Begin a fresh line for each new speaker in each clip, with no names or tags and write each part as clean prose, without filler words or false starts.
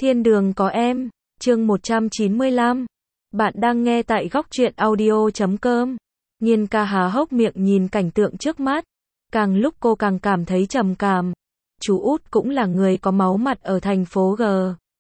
Thiên đường có em, chương 195. Bạn đang nghe tại góc truyện audio.com. Nhiên ca há hốc miệng nhìn cảnh tượng trước mắt. Càng lúc cô càng cảm thấy trầm cảm. Chú út cũng là người có máu mặt ở thành phố G.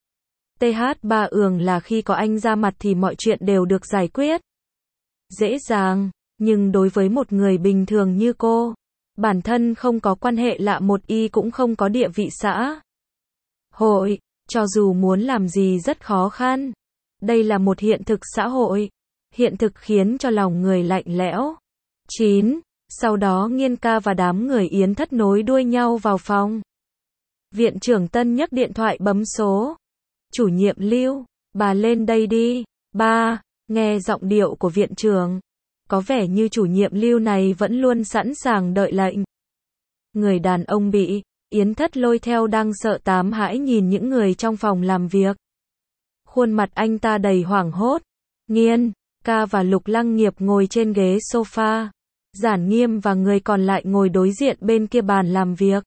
TH3 là khi có anh ra mặt thì mọi chuyện đều được giải quyết dễ dàng, nhưng đối với một người bình thường như cô, bản thân không có quan hệ lạ một y cũng không có địa vị xã hội, cho dù muốn làm gì rất khó khăn. Đây là một hiện thực xã hội. Hiện thực khiến cho lòng người lạnh lẽo. 9. Sau đó Nhiên ca và đám người Yến Thất nối đuôi nhau vào phòng. Viện trưởng Tân nhấc điện thoại bấm số. Chủ nhiệm Lưu, bà lên đây đi. Ba, nghe giọng điệu của viện trưởng. Có vẻ như chủ nhiệm Lưu này vẫn luôn sẵn sàng đợi lệnh. Người đàn ông bị Yến Thất lôi theo đang sợ tám hãi nhìn những người trong phòng làm việc. Khuôn mặt anh ta đầy hoảng hốt. Nhiên ca và Lục Lăng Nghiệp ngồi trên ghế sofa. Giản Nghiêm và người còn lại ngồi đối diện bên kia bàn làm việc.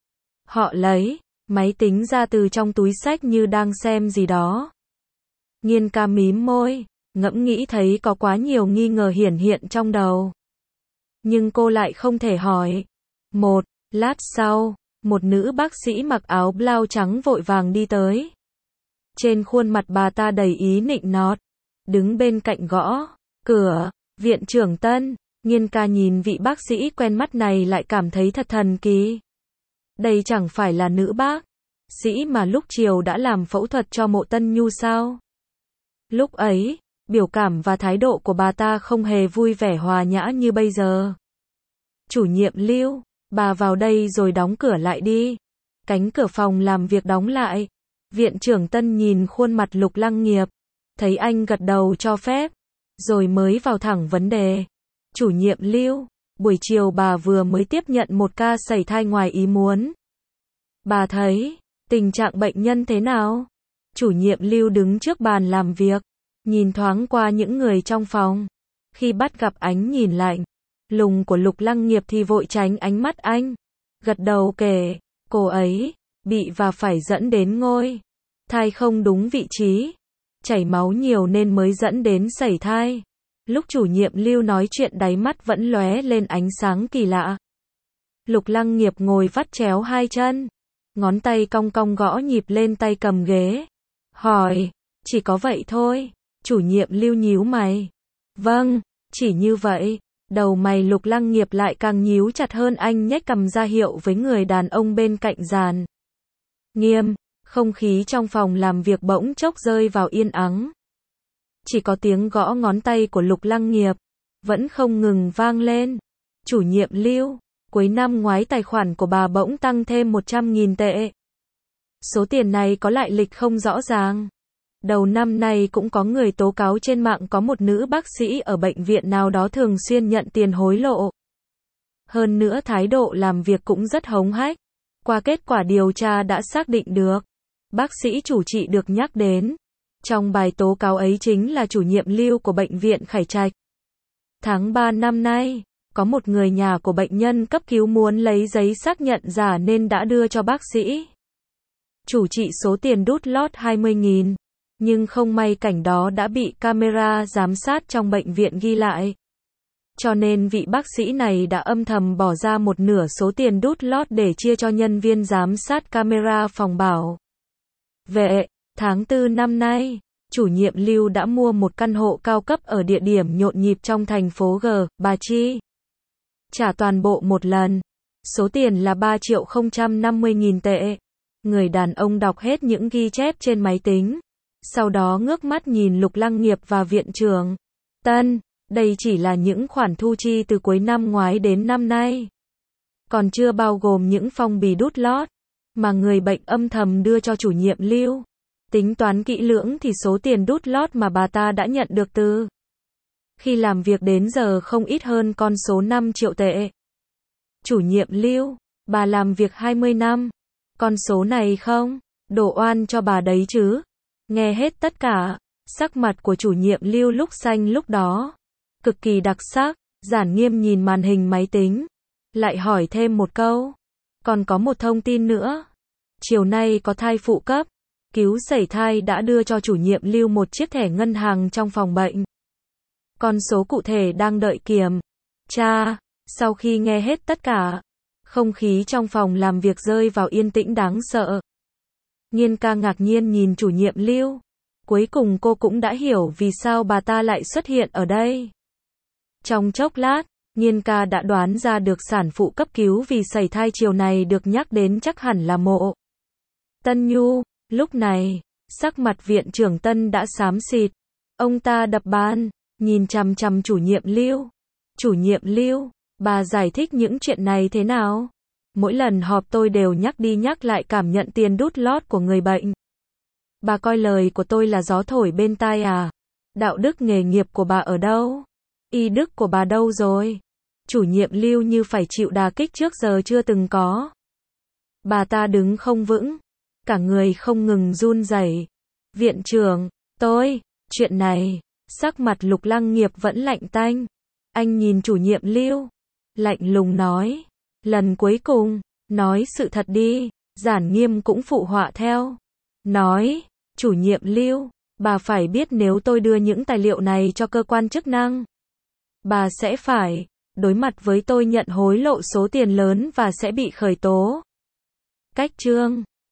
Họ lấy máy tính ra từ trong túi xách như đang xem gì đó. Nhiên ca mím môi, ngẫm nghĩ thấy có quá nhiều nghi ngờ hiển hiện trong đầu. Nhưng cô lại không thể hỏi. Một lát sau, một nữ bác sĩ mặc áo blau trắng vội vàng đi tới. Trên khuôn mặt bà ta đầy ý nịnh nọt. Đứng bên cạnh gõ cửa. Viện trưởng Tân. Nhiên ca nhìn vị bác sĩ quen mắt này lại cảm thấy thật thần kỳ. Đây chẳng phải là nữ bác sĩ mà lúc chiều đã làm phẫu thuật cho Mộ Tân Nhu sao? Lúc ấy, biểu cảm và thái độ của bà ta không hề vui vẻ hòa nhã như bây giờ. Chủ nhiệm Lưu, bà vào đây rồi đóng cửa lại đi. Cánh cửa phòng làm việc đóng lại. Viện trưởng Tân nhìn khuôn mặt Lục Lăng Nghiệp, thấy anh gật đầu cho phép, rồi mới vào thẳng vấn đề. Chủ nhiệm Lưu, buổi chiều bà vừa mới tiếp nhận một ca sảy thai ngoài ý muốn. Bà thấy tình trạng bệnh nhân thế nào? Chủ nhiệm Lưu đứng trước bàn làm việc, nhìn thoáng qua những người trong phòng. Khi bắt gặp ánh nhìn lạnh lùng của Lục Lăng Nghiệp thì vội tránh ánh mắt anh. Gật đầu kể, cô ấy bị và phải dẫn đến ngôi thai không đúng vị trí, chảy máu nhiều nên mới dẫn đến sảy thai. Lúc chủ nhiệm Lưu nói chuyện đáy mắt vẫn lóe lên ánh sáng kỳ lạ. Lục Lăng Nghiệp ngồi vắt chéo hai chân, ngón tay cong cong gõ nhịp lên tay cầm ghế. Hỏi, chỉ có vậy thôi? Chủ nhiệm Lưu nhíu mày. Vâng, chỉ như vậy. Đầu mày Lục Lăng Nghiệp lại càng nhíu chặt hơn, anh nhếch cằm ra hiệu với người đàn ông bên cạnh Giản Nghiêm. Không khí trong phòng làm việc bỗng chốc rơi vào yên ắng. Chỉ có tiếng gõ ngón tay của Lục Lăng Nghiệp vẫn không ngừng vang lên. Chủ nhiệm Lưu, cuối năm ngoái tài khoản của bà bỗng tăng thêm 100.000 tệ. Số tiền này có lại lịch không rõ ràng. Đầu năm nay cũng có người tố cáo trên mạng có một nữ bác sĩ ở bệnh viện nào đó thường xuyên nhận tiền hối lộ. Hơn nữa thái độ làm việc cũng rất hống hách. Qua kết quả điều tra đã xác định được, bác sĩ chủ trị được nhắc đến trong bài tố cáo ấy chính là chủ nhiệm Lưu của bệnh viện Khải Trạch. Tháng 3 năm nay, có một người nhà của bệnh nhân cấp cứu muốn lấy giấy xác nhận giả nên đã đưa cho bác sĩ chủ trị số tiền đút lót 20.000. Nhưng không may cảnh đó đã bị camera giám sát trong bệnh viện ghi lại. Cho nên vị bác sĩ này đã âm thầm bỏ ra một nửa số tiền đút lót để chia cho nhân viên giám sát camera phòng bảo vệ. Tháng 4 năm nay, chủ nhiệm Lưu đã mua một căn hộ cao cấp ở địa điểm nhộn nhịp trong thành phố G. Bà chi trả toàn bộ một lần. Số tiền là 3.050.000 tệ. Người đàn ông đọc hết những ghi chép trên máy tính. Sau đó ngước mắt nhìn Lục Lăng Nghiệp và viện trưởng Tân. Đây chỉ là những khoản thu chi từ cuối năm ngoái đến năm nay. Còn chưa bao gồm những phong bì đút lót mà người bệnh âm thầm đưa cho chủ nhiệm Lưu. Tính toán kỹ lưỡng thì số tiền đút lót mà bà ta đã nhận được từ khi làm việc đến giờ không ít hơn con số 5 triệu tệ. Chủ nhiệm Lưu, bà làm việc 20 năm. Con số này không đổ oan cho bà đấy chứ? Nghe hết tất cả, sắc mặt của chủ nhiệm Lưu lúc xanh lúc đó cực kỳ đặc sắc. Giản Nghiêm nhìn màn hình máy tính, lại hỏi thêm một câu. Còn có một thông tin nữa. Chiều nay có thai phụ cấp. cứu sảy thai đã đưa cho chủ nhiệm Lưu một chiếc thẻ ngân hàng trong phòng bệnh. Con số cụ thể đang đợi kiểm tra. Sau khi nghe hết tất cả, không khí trong phòng làm việc rơi vào yên tĩnh đáng sợ. Nhiên ca ngạc nhiên nhìn chủ nhiệm Lưu. Cuối cùng cô cũng đã hiểu vì sao bà ta lại xuất hiện ở đây. Trong chốc lát, Nhiên ca đã đoán ra được sản phụ cấp cứu vì sảy thai chiều này được nhắc đến chắc hẳn là Mộ Tân Nhu. Lúc này, sắc mặt viện trưởng Tân đã xám xịt. Ông ta đập bàn, nhìn chằm chằm chủ nhiệm Lưu. Chủ nhiệm Lưu, bà giải thích những chuyện này thế nào? Mỗi lần họp tôi đều nhắc đi nhắc lại cảm nhận tiền đút lót của người bệnh. Bà coi lời của tôi là gió thổi bên tai à? Đạo đức nghề nghiệp của bà ở đâu? Y đức của bà đâu rồi? Chủ nhiệm Lưu như phải chịu đả kích trước giờ chưa từng có. Bà ta đứng không vững, cả người không ngừng run rẩy. Viện trưởng, chuyện này, sắc mặt Lục Lăng Nghiệp vẫn lạnh tanh. Anh nhìn chủ nhiệm Lưu, lạnh lùng nói, lần cuối cùng, nói sự thật đi. Giản Nghiêm cũng phụ họa theo. Nói, chủ nhiệm Lưu, bà phải biết nếu tôi đưa những tài liệu này cho cơ quan chức năng, bà sẽ phải đối mặt với tôi nhận hối lộ số tiền lớn và sẽ bị khởi tố. Cách chương